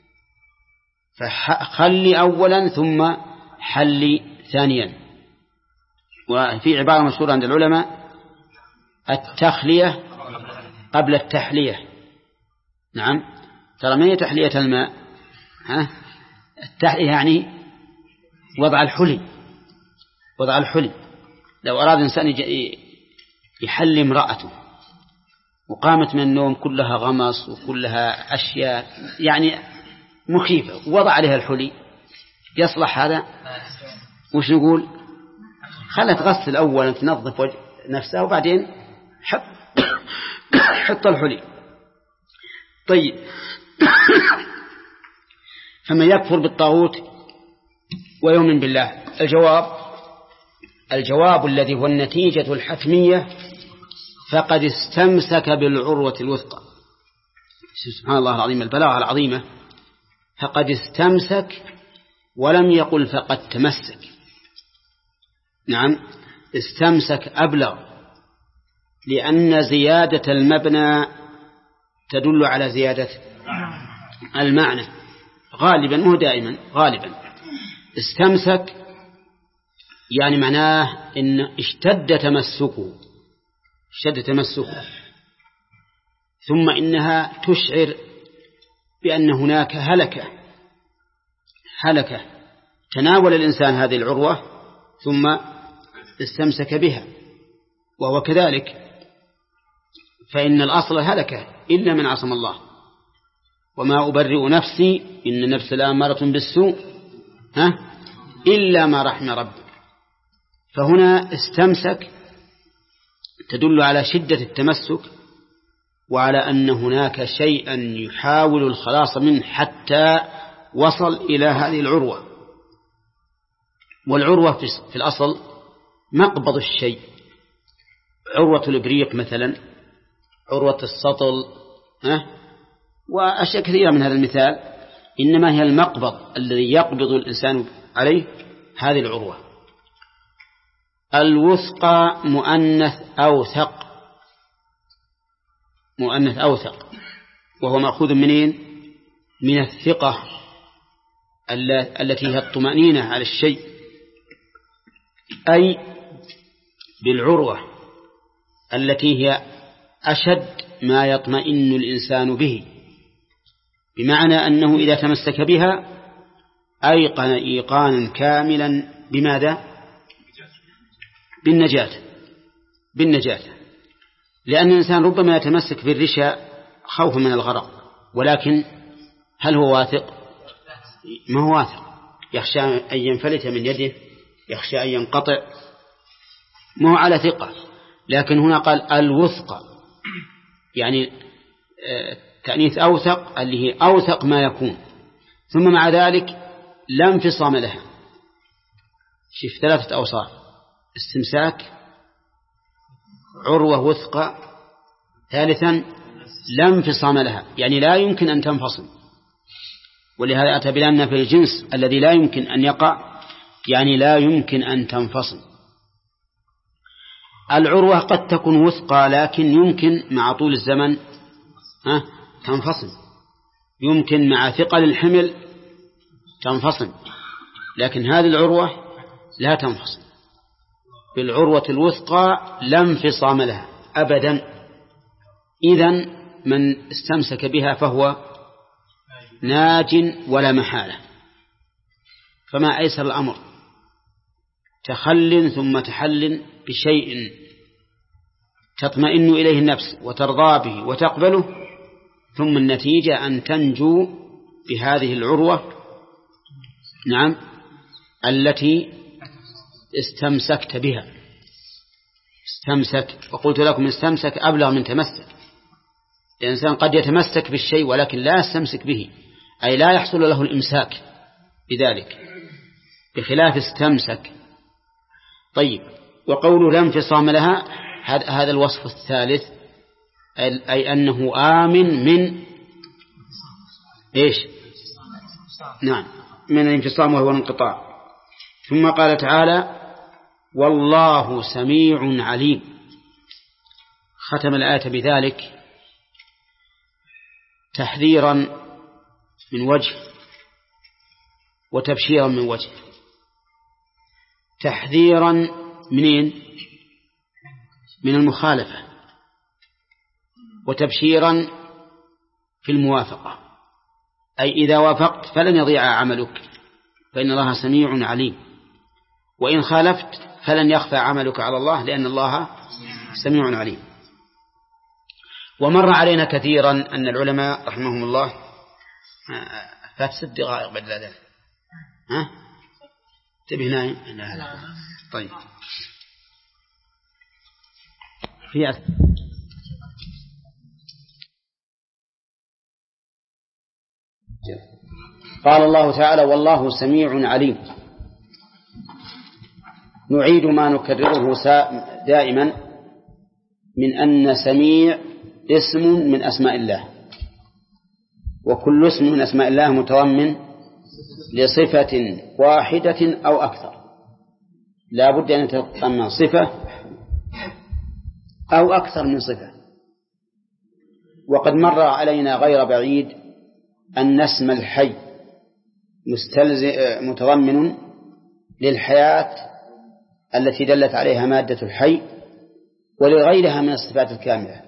فخلي أولا ثم حلي ثانيا. وفي عبارة مشهورة عند العلماء: التخلية قبل التحلية. نعم، ترى ما هي تحلية الماء؟ ها؟ التحلية يعني وضع الحلي، وضع الحلي. لو أراد إنسان يحلي امرأته وقامت من النوم كلها غمص وكلها أشياء يعني مخيفة ووضع عليها الحلي، يصلح هذا؟ وش نقول؟ خلها تغسل أولا، تنظف وجه نفسها، وبعدين حط حط الحلي. طيب، فمن يكفر بالطاغوت ويؤمن بالله، الجواب الجواب الذي هو النتيجة الحتمية: فقد استمسك بالعروة الوثقى. سبحان الله العظيم، البلاغة العظيمة. فقد استمسك، ولم يقل فقد تمسك. نعم، استمسك أبلغ، لأن زيادة المبنى تدل على زيادة المعنى غالبا، مو دائما، غالبا. استمسك يعني معناه إن اشتد تمسكه، اشتد تمسكه، ثم إنها تشعر بأن هناك هلكة هلكة تناول الإنسان هذه العروة ثم استمسك بها، وهو كذلك. فإن الأصل هلكة إلا من عصم الله، وما أبرئ نفسي إن النفس لأمارة بالسوء ها إلا ما رحم ربي. فهنا استمسك تدل على شدة التمسك، وعلى أن هناك شيئا يحاول الخلاص منه حتى وصل إلى هذه العروة. والعروة في الأصل مقبض الشيء، عروة الإبريق مثلا، عروة السطل، ها؟ وأشياء كثيرة من هذا المثال، إنما هي المقبض الذي يقبض الإنسان عليه هذه العروة. الوثقى مؤنث أوثق، مؤنث أوثق، وهو مأخوذ منين؟ من الثقة التي هي الطمأنينة على الشيء، أي بالعروة التي هي أشد ما يطمئن الإنسان به، بمعنى أنه إذا تمسك بها أيقن إيقانا كاملا بماذا؟ بالنجاة، بالنجاة. لأن الإنسان ربما يتمسك بالرشا خوفا من الغرق، ولكن هل هو واثق؟ ما هو واثق، يخشى أن ينفلت من يده، يخشى أن ينقطع، ما هو على ثقة. لكن هنا قال الوثقى، يعني تأنيث أوثق اللي هي أوثق ما يكون، ثم مع ذلك لا انفصام لها. شوف ثلاثة أوصاف: استمساك، عروة وثقى، ثالثا لا انفصام لها، يعني لا يمكن أن تنفصل. ولهذا أتى بلأن في الجنس الذي لا يمكن أن يقع، يعني لا يمكن أن تنفصل. العروة قد تكون وثقى، لكن يمكن مع طول الزمن ها تنفصل، يمكن مع ثقل الحمل تنفصل، لكن هذه العروة لا تنفصل. بالعروة الوثقى لا انفصام لها أبدا. إذن من استمسك بها فهو ناج ولا محالة. فما أيسر الأمر، تخل ثم تحل بشيء تطمئن إليه النفس وترضى به وتقبله، ثم النتيجة أن تنجو بهذه العروة، نعم، التي استمسكت بها. استمسك، وقلت لكم استمسك أبلغ من تمسك. الإنسان قد يتمسك بالشيء ولكن لا يستمسك به، أي لا يحصل له الإمساك بذلك، بخلاف استمسك. طيب، وقوله لا انفصام لها، هذا الوصف الثالث، أي أنه آمن من إيش؟ نعم، من الانفصام وهو الانقطاع. ثم قال تعالى والله سميع عليم. ختم الآية بذلك تحذيرا من وجه وتبشيرا من وجه. تحذيرا منين؟ من المخالفة، وتبشيرا في الموافقة، أي إذا وافقت فلن يضيع عملك فإن الله سميع عليم، وإن خالفت فلن يخفى عملك على الله لأن الله سميع عليم. ومر علينا كثيرا أن العلماء رحمهم الله فات ست دقائق بعد الأذان. ها تبي نايم؟ لا لا. طيب في أس... قال الله تعالى والله سميع عليم. نعيد ما نكرره دائما من أن سميع اسم من أسماء الله، وكل اسم من أسماء الله متضمن لصفة واحدة أو أكثر، لا بد أن يتضمن صفة أو أكثر من صفة. وقد مر علينا غير بعيد أن اسم الحي مستلزم متضمن للحياة التي دلت عليها مادة الحي ولغيرها من الصفات الكاملة.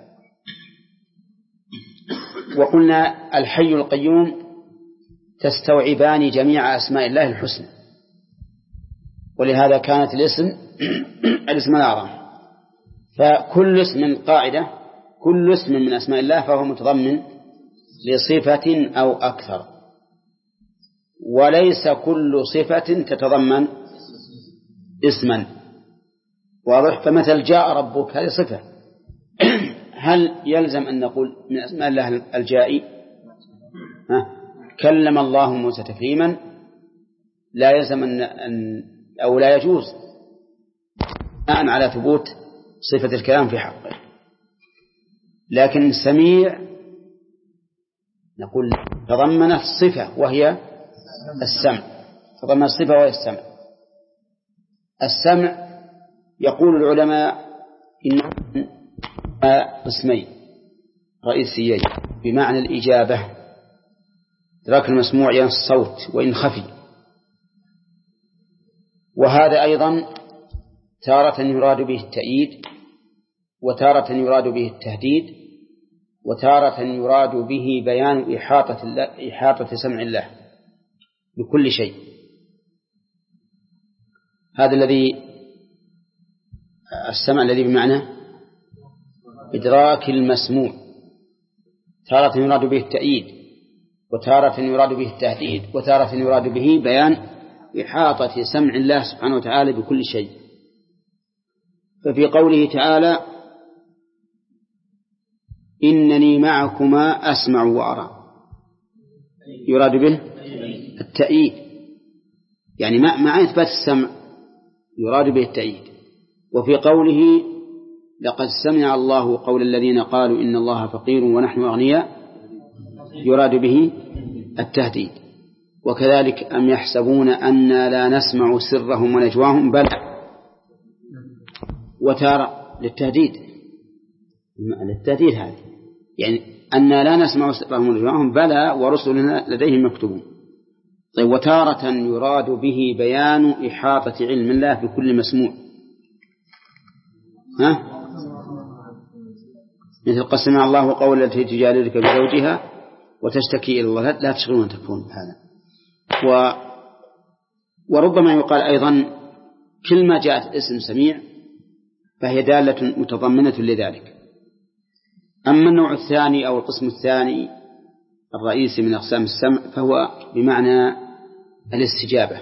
وقلنا الحي القيوم تستوعبان جميع أسماء الله الحسنى، ولهذا كانت الاسم الاسم الأعظم. فكل اسم قاعدة، كل اسم من أسماء الله فهو متضمن لصفة أو أكثر، وليس كل صفة تتضمن اسما. واضح؟ فمثل جاء ربك هذه صفة، هل يلزم أن نقول من أسماء الله الجائي؟ ها؟ كلم الله موسى تكليما، لا يلزم أن أو لا يجوز أن على ثبوت صفة الكلام في حقه. لكن سميع نقول تضمنت صفة وهي السمع، تضمنت صفة وهي السمع. السمع يقول العلماء إنه قسمين رئيسيين بمعنى الإجابة، إدراك المسموع يعني الصوت وإن خفي. وهذا أيضا تارة يراد به التأييد، وتارة يراد به التهديد، وتارة يراد به بيان إحاطة, إحاطة سمع الله بكل شيء. هذا الذي السمع الذي بمعنى إدراك المسموع، تارة يراد به التأييد، وتارة يراد به التهديد، وتارة يراد به بيان إحاطة سمع الله سبحانه وتعالى بكل شيء. ففي قوله تعالى إنني معكما أسمع وأرى يراد به التأييد، يعني مع إثبات السمع يراد به التأييد. وفي قوله لقد سمع الله قول الذين قالوا إن الله فقير ونحن أغنياء يراد به التهديد. وكذلك أم يحسبون أننا لا نسمع سرهم ونجواهم بلى، وتارة للتهديد، للتهديد هذا يعني أننا لا نسمع سرهم ونجواهم بلى ورسلنا لديهم مكتوبون. طيب وتارة يراد به بيان إحاطة علم الله بكل مسموع، ها مثل قد سمع الله قول التي تجادلك بزوجها وتشتكي إلى الله، لا تشغلون تكفون بهذا. و وربما يقال أيضا كل ما جاءت اسم سميع فهي دالة متضمنة لذلك. أما النوع الثاني أو القسم الثاني الرئيسي من أقسام السمع فهو بمعنى الاستجابة،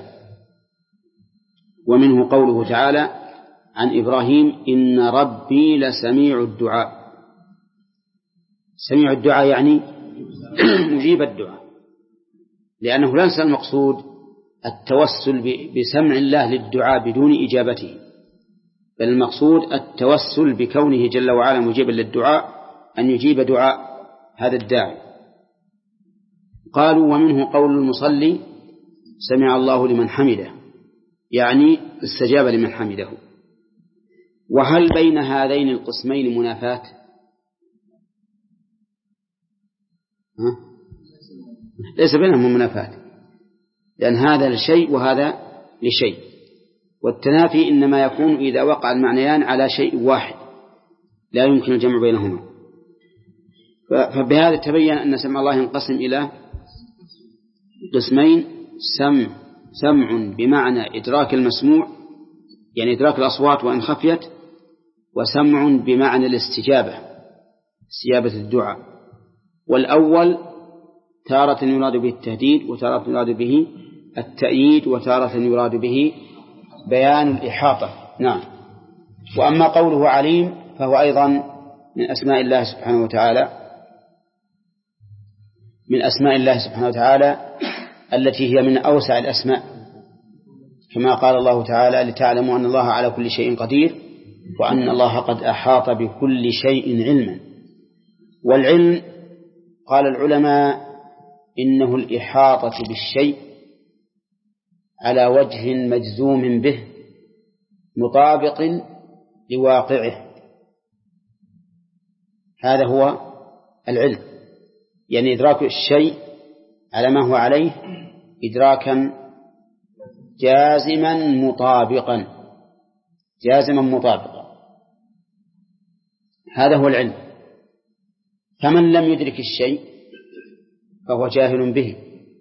ومنه قوله تعالى عن إبراهيم إن ربي لسميع الدعاء. سميع الدعاء يعني مجيب الدعاء، لأنه ليس المقصود التوسل بسمع الله للدعاء بدون إجابته، بل المقصود التوسل بكونه جل وعلا مجيبا للدعاء أن يجيب دعاء هذا الداعي. قالوا ومنه قول المصلي سمع الله لمن حمده، يعني استجاب لمن حمده. وهل بين هذين القسمين منافاة؟ ليس بينهم منافاة، لأن هذا لشيء وهذا لشيء، والتنافي إنما يكون إذا وقع المعنيان على شيء واحد لا يمكن الجمع بينهما. فبهذا تبين أن سمع الله ينقسم إلى قسمين: سمع سمع بمعنى إدراك المسموع، يعني إدراك الأصوات وإن خفيت، وسمع بمعنى الاستجابة، استجابة الدعاء. والأول تارة يراد به التهديد، وتارة يراد به التأييد، وتارة يراد به بيان الإحاطة. نعم. وأما قوله عليم فهو أيضا من أسماء الله سبحانه وتعالى من أسماء الله سبحانه وتعالى التي هي من أوسع الأسماء، كما قال الله تعالى: لتعلموا أن الله على كل شيء قدير وأن الله قد أحاط بكل شيء علما. والعلم قال العلماء إنه الإحاطة بالشيء على وجه مجزوم به مطابق لواقعه، هذا هو العلم، يعني إدراك الشيء على ما هو عليه إدراكا جازما مطابقا جازما مطابقا هذا هو العلم. فمن لم يدرك الشيء فهو جاهل به،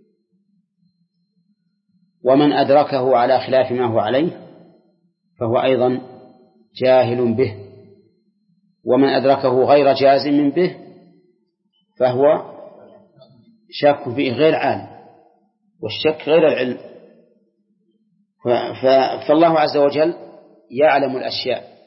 ومن أدركه على خلاف ما هو عليه فهو أيضا جاهل به، ومن أدركه غير جازم به فهو شاك فيه غير عالم، والشك غير العلم. فالله عز وجل يعلم الأشياء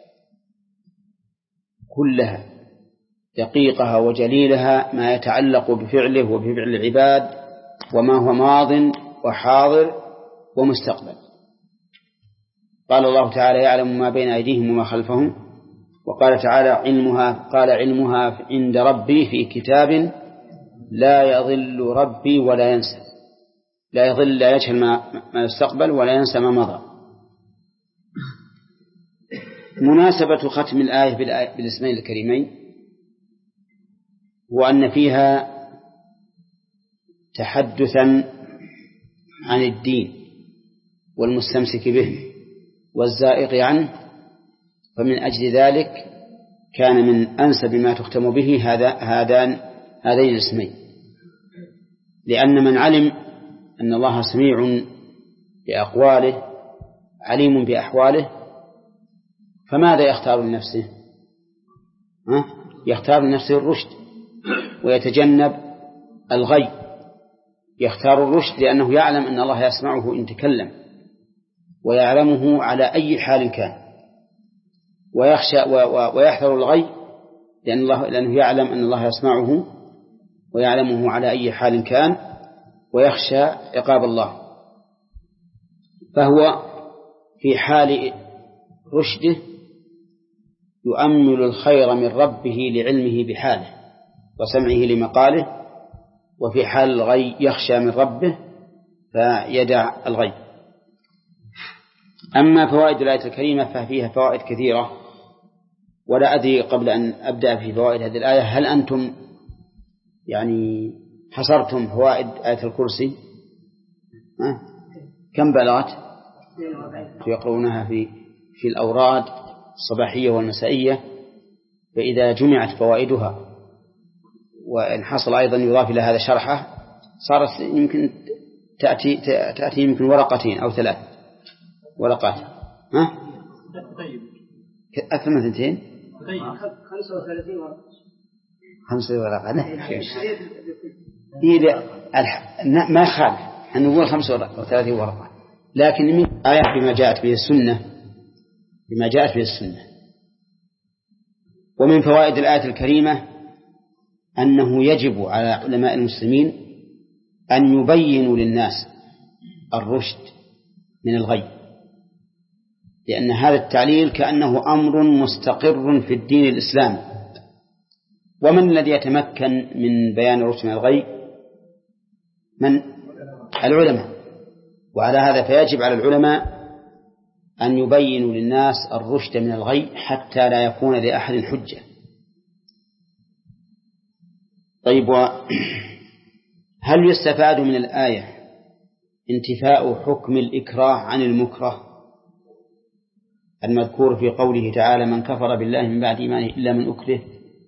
كلها دقيقها وجليلها، ما يتعلق بفعله وبفعل العباد، وما هو ماض وحاضر ومستقبل. قال الله تعالى: يعلم ما بين أيديهم وما خلفهم. وقال تعالى: علمها قال علمها عند ربي في كتاب لا يضل ربي ولا ينسى. لا يضل، لا يجهل ما يستقبل، ولا ينسى ما مضى. مناسبة ختم الآية بالاسمين الكريمين هو أن فيها تحدثا عن الدين والمستمسك به والزائغ عنه، فمن أجل ذلك كان من أنسب ما تختم به هذا هذان هذين الاسمين، لأن من علم أن الله سميع بأقواله عليم بأحواله فماذا يختار لنفسه؟ ها؟ يختار لنفسه الرشد ويتجنب الغي. يختار الرشد لأنه يعلم أن الله يسمعه إن تكلم، ويعلمه على أي حال كان، ويخشى ويحذر الغي لأن الله لأنه يعلم أن الله يسمعه ويعلمه على أي حال كان، ويخشى عقاب الله. فهو في حال رشده يؤمل الخير من ربه لعلمه بحاله وسمعه لمقاله، وفي حال الغي يخشى من ربه فيدع الغي. أما فوائد الآية الكريمة ففيها فوائد كثيرة، ولا أدري قبل أن أبدأ في فوائد هذه الآية هل أنتم يعني حصرتم فوائد آية الكرسي؟ ها؟ كم بلغت؟ يقرؤونها في في الأوراد الصباحية والمسائية، فإذا جمعت فوائدها وإن حصل أيضا يضاف إلى هذا شرحه صارت يمكن تأتي تأتي يمكن ورقتين أو ثلاث ورقات. ها؟ طيب أكثر من اثنتين؟ طيب خمسة وثلاثين ورقة. خمسة ورقة لا ما خالف أن نقول خمسة وثلاثين ورقة، لكن من آية بما جاءت به السنة بما جاءت به السنة. ومن فوائد الآية الكريمة أنه يجب على علماء المسلمين أن يبينوا للناس الرشد من الغي، لأن هذا التعليل كأنه أمر مستقر في الدين الإسلامي. ومن الذي يتمكن من بيان الرشد من الغي؟ من العلماء. وعلى هذا فيجب على العلماء أن يبينوا للناس الرشد من الغي حتى لا يكون لأحد حجة. طيب، هل يستفاد من الآية انتفاء حكم الإكراه عن المكره المذكور في قوله تعالى من كفر بالله من بعد إيمانه إلا من أكره؟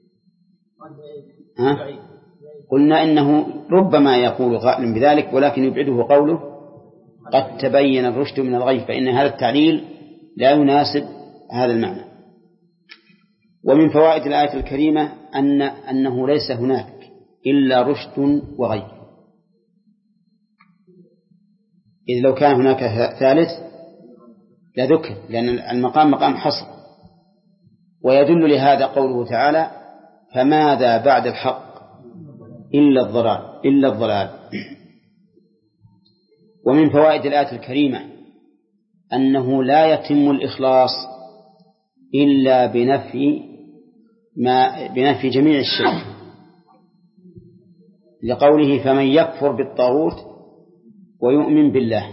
ها؟ قلنا إنه ربما يقول قائل بذلك، ولكن يبعده قوله قد تبين الرشد من الغي، فإن هذا التعليل لا يناسب هذا المعنى. ومن فوائد الآية الكريمة أن أنه ليس هناك إلا رشد وغي، إذ لو كان هناك ثالث لذكر، لأن المقام مقام حصر. ويدل لهذا قوله تعالى فماذا بعد الحق إلا الضلال إلا الضلال. ومن فوائد الآية الكريمة أنه لا يتم الإخلاص إلا بنفي ما بنفي جميع الشرك، لقوله فمن يكفر بالطاغوت ويؤمن بالله،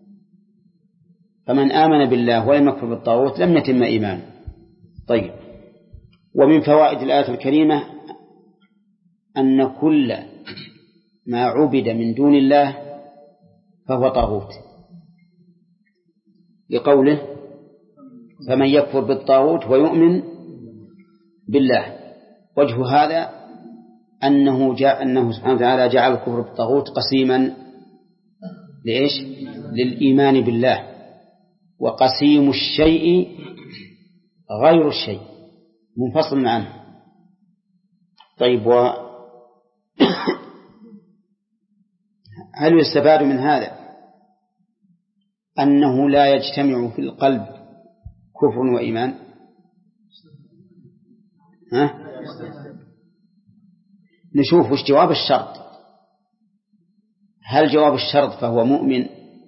فمن آمن بالله ولم يكفر بالطاغوت لم يتم إيمانه. طيب، ومن فوائد الآية الكريمة أن كل ما عبد من دون الله فهو طاغوت، لقوله فمن يكفر بالطاغوت ويؤمن بالله. وجه هذا أنه جاء أنه سبحانه وتعالى جعل الكفر بالطاغوت قسيما لإيش؟ للإيمان بالله، وقسيم الشيء غير الشيء منفصل عنه. طيب، و هل يستفاد من هذا أنه لا يجتمع في القلب كفر وإيمان؟ ها؟ نشوف وش جواب الشرط. هل جواب الشرط فهو مؤمن،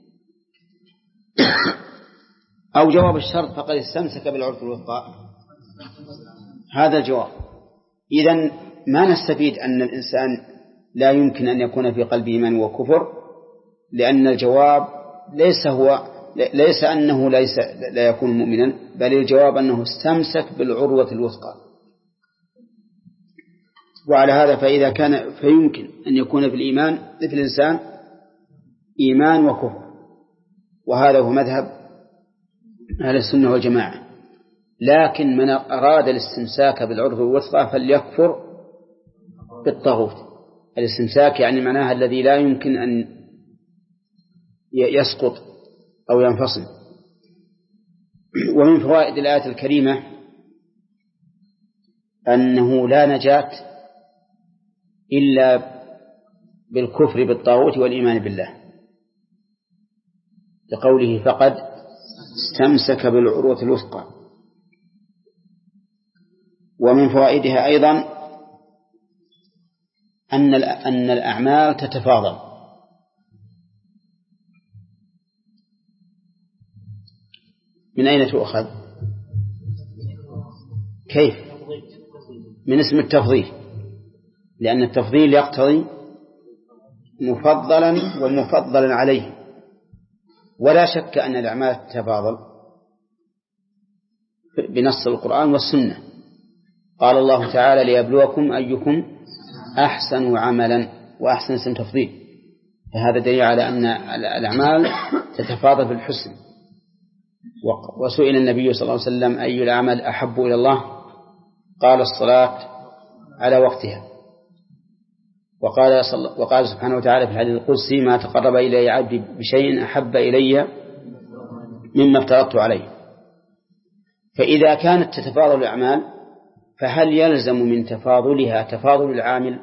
أو جواب الشرط فقد استمسك بالعروة الوثقى؟ هذا الجواب. إذن ما نستفيد أن الإنسان لا يمكن أن يكون في قلبه إيمان وكفر، لأن الجواب ليس هو ليس أنه ليس لا يكون مؤمنا، بل الجواب أنه استمسك بالعروة الوثقى. وعلى هذا فإذا كان فيمكن أن يكون في الإيمان في الإنسان إيمان وكفر، وهذا هو مذهب أهل السنة والجماعة. لكن من أراد الاستمساك بالعروة الوثقى فليكفر بالطاغوت. الاستمساك يعني معناها الذي لا يمكن أن يسقط أو ينفصل. ومن فوائد الآية الكريمة أنه لا نجاة إلا بالكفر بالطاغوت والإيمان بالله، لقوله فقد استمسك بالعروة الوثقى. ومن فوائدها أيضا أن أن الأعمال تتفاضل. من أين تؤخذ؟ كيف؟ من اسم التفضيل، لأن التفضيل يقتضي مفضلا ومفضلا عليه، ولا شك أن الأعمال تتفاضل بنص القرآن والسنة. قال الله تعالى ليبلوكم أيكم أحسن عملا، وأحسن اسم تفضيل، فهذا دليل على أن الأعمال تتفاضل في الحسن. وسئل النبي صلى الله عليه وسلم أي الأعمال أحب إلى الله؟ قال الصلاة على وقتها. وقال, وقال سبحانه وتعالى في الحديث القدسي ما تقرب إلي عبدي بشيء أحب إلي مما افترضت عليه. فإذا كانت تتفاضل الأعمال فهل يلزم من تفاضلها تفاضل العامل؟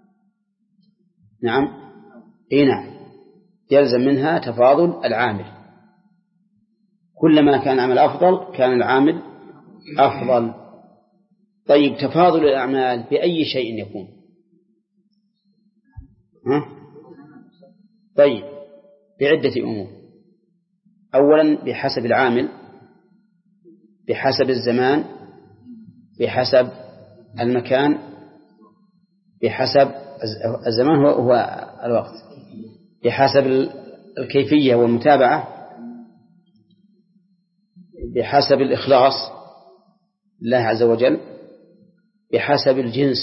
نعم، إيه نعم، يلزم منها تفاضل العامل. كلما كان العمل أفضل كان العامل أفضل. طيب، تفاضل الأعمال بأي شيء يكون؟ ها؟ طيب، بعدة أمور. أولا بحسب العامل، بحسب الزمان، بحسب المكان، بحسب الزمان هو, هو الوقت، بحسب الكيفية والمتابعة بحسب الإخلاص لله عز وجل بحسب الجنس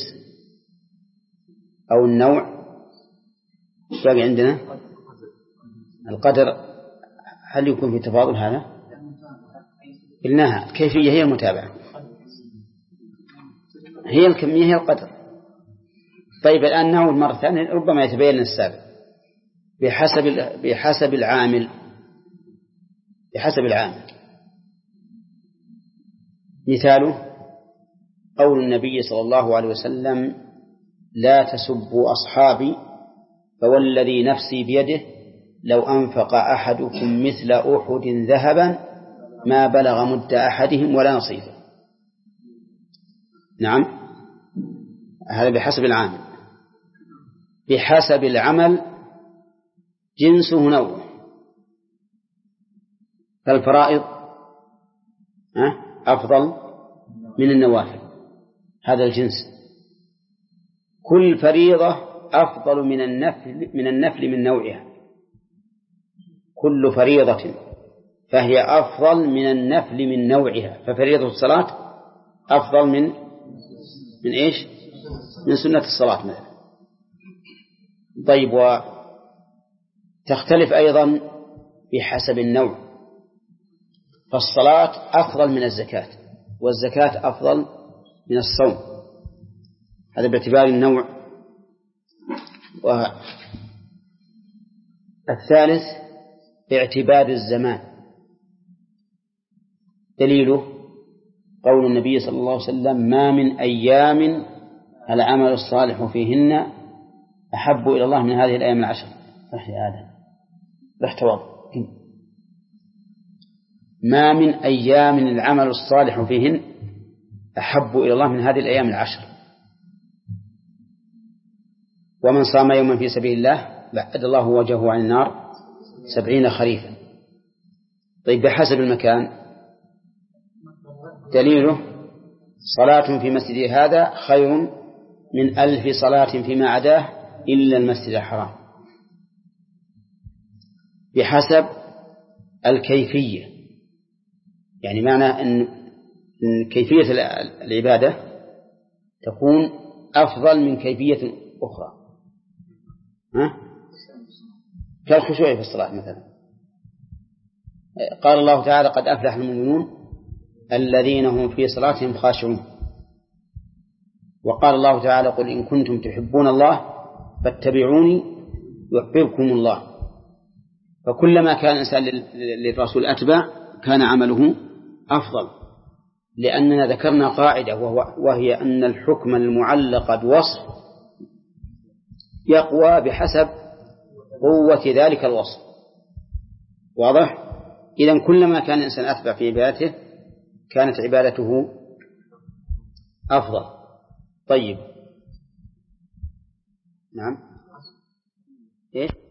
أو النوع. باقي عندنا القدر. هل يكون في تفاضل هذا؟ قلناها الكيفية هي المتابعة، هي الكمية هي القدر. طيب الآن نعود مرة ثانية ربما يتبين السابق. بحسب بحسب العامل بحسب العامل مثاله قول النبي صلى الله عليه وسلم: لا تسبوا أصحابي فوالذي نفسي بيده لو أنفق أحدكم مثل أحد ذهبا ما بلغ مد أحدهم ولا نصيفه. نعم، هذا بحسب العامل. بحسب العمل جنسه نوع. فالفرائض أفضل من النوافل، هذا الجنس. كل فريضة أفضل من النفل من النفل من نوعها. كل فريضة فهي أفضل من النفل من نوعها. ففريضة الصلاة أفضل من من إيش؟ من سنة الصلاة مثلا. طيب، وتختلف أيضا بحسب النوع. فالصلاة أفضل من الزكاة، والزكاة أفضل من الصوم، هذا باعتبار النوع. والثالث باعتبار الزمان. دليله قول النبي صلى الله عليه وسلم: ما من أيام العمل الصالح فيهن أحب إلى الله من هذه الأيام العشر. رح يا آدم رح توضأ. ما من أيام العمل الصالح فيهن أحب إلى الله من هذه الأيام العشر. ومن صام يوما في سبيل الله بعد الله وجهه عن النار سبعين خريفا. طيب، بحسب المكان دليله: صلاة في مسجد هذا خير من ألف صلاة فيما عداه إلا المسجد الحرام. بحسب الكيفية، يعني معنى أن كيفية العبادة تكون أفضل من كيفية أخرى. ها؟ كالخشوع في الصلاة مثلا. قال الله تعالى: قد أفلح المؤمنون الذين هم في صلاتهم خاشعون. وقال الله تعالى: قل إن كنتم تحبون الله فاتبعوني يحببكم الله. فكلما كان الإنسان للرسول أتبع كان عمله أفضل، لأننا ذكرنا قاعدة وهي أن الحكم المعلق بوصف يقوى بحسب قوة ذلك الوصف. واضح؟ إذن كلما كان الإنسان أتبع في عبادته كانت عبادته أفضل. طيب، نعم، إيش؟